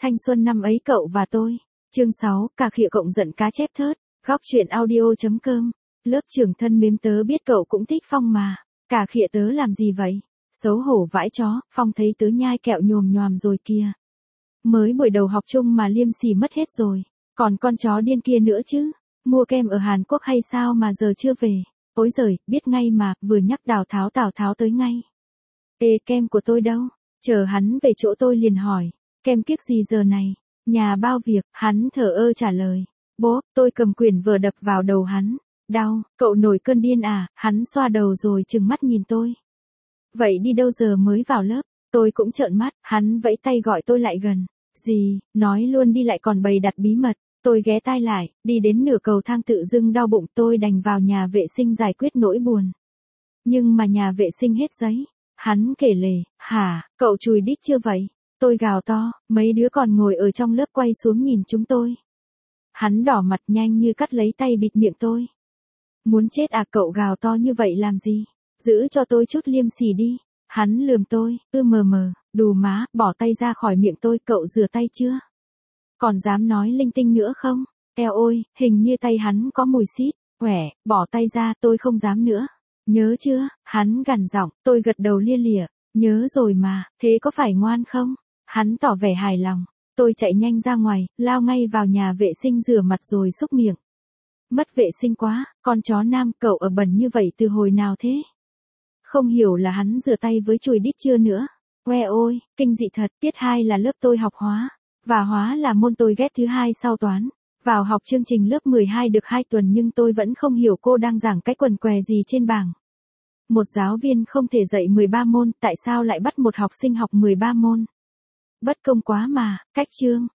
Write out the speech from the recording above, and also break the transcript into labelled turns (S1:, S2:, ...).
S1: Thanh xuân năm ấy cậu và tôi. Chương 6, cà khịa cộng giận cá chép thớt. Góc truyện audio.com. Lớp trưởng thân mến, tớ biết cậu cũng thích Phong mà. Cà khịa tớ làm gì vậy? Xấu hổ vãi chó, Phong thấy tớ nhai kẹo nhồm nhoàm rồi kìa. Mới buổi đầu học chung mà liêm sỉ mất hết rồi. Còn con chó điên kia nữa chứ. Mua kem ở Hàn Quốc hay sao mà giờ chưa về? Ối giời, biết ngay mà, vừa nhắc Tào Tháo tới ngay. Ê, kem của tôi đâu? Chờ hắn về chỗ tôi liền hỏi. Kem kiếc gì giờ này? Nhà bao việc, hắn thờ ơ trả lời. Bố, tôi cầm quyển vở đập vào đầu hắn. Đau, cậu nổi cơn điên à? Hắn xoa đầu rồi trừng mắt nhìn tôi. Vậy đi đâu giờ mới vào lớp? Tôi cũng trợn mắt, hắn vẫy tay gọi tôi lại gần. Gì, nói luôn đi lại còn bày đặt bí mật. Tôi ghé tai lại, đi đến nửa cầu thang tự dưng đau bụng, tôi đành vào nhà vệ sinh giải quyết nỗi buồn. Nhưng mà nhà vệ sinh hết giấy. Hắn kể lể, hả, cậu chùi đít chưa vậy? Tôi gào to, mấy đứa còn ngồi ở trong lớp quay xuống nhìn chúng tôi. Hắn đỏ mặt nhanh như cắt lấy tay bịt miệng tôi. Muốn chết à, cậu gào to như vậy làm gì? Giữ cho tôi chút liêm sỉ đi. Hắn lườm tôi, mờ, đù má, bỏ tay ra khỏi miệng tôi, cậu rửa tay chưa? Còn dám nói linh tinh nữa không? Eo ôi, hình như tay hắn có mùi xít. Quẻ, bỏ tay ra, tôi không dám nữa. Nhớ chưa? Hắn gằn giọng, tôi gật đầu lia lịa. Nhớ rồi mà, thế có phải ngoan không? Hắn tỏ vẻ hài lòng. Tôi chạy nhanh ra ngoài, lao ngay vào nhà vệ sinh rửa mặt rồi xúc miệng. Mất vệ sinh quá, con chó nam, cậu ở bẩn như vậy từ hồi nào thế? Không hiểu là hắn rửa tay với chùi đít chưa nữa. Oe ôi, kinh dị thật, tiết 2 là lớp tôi học hóa. Và hóa là môn tôi ghét thứ hai sau toán. Vào học chương trình lớp 12 được 2 tuần nhưng tôi vẫn không hiểu cô đang giảng cái quần què gì trên bảng. Một giáo viên không thể dạy 13 môn, tại sao lại bắt một học sinh học 13 môn? Bất công quá mà, cách chương.